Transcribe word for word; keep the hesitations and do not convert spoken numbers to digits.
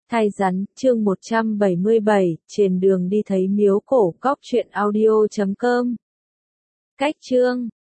Thai rắn, chương một trăm bảy mươi bảy, trên đường đi thấy miếu cổ cóc truyện audio chấm com. Cách chương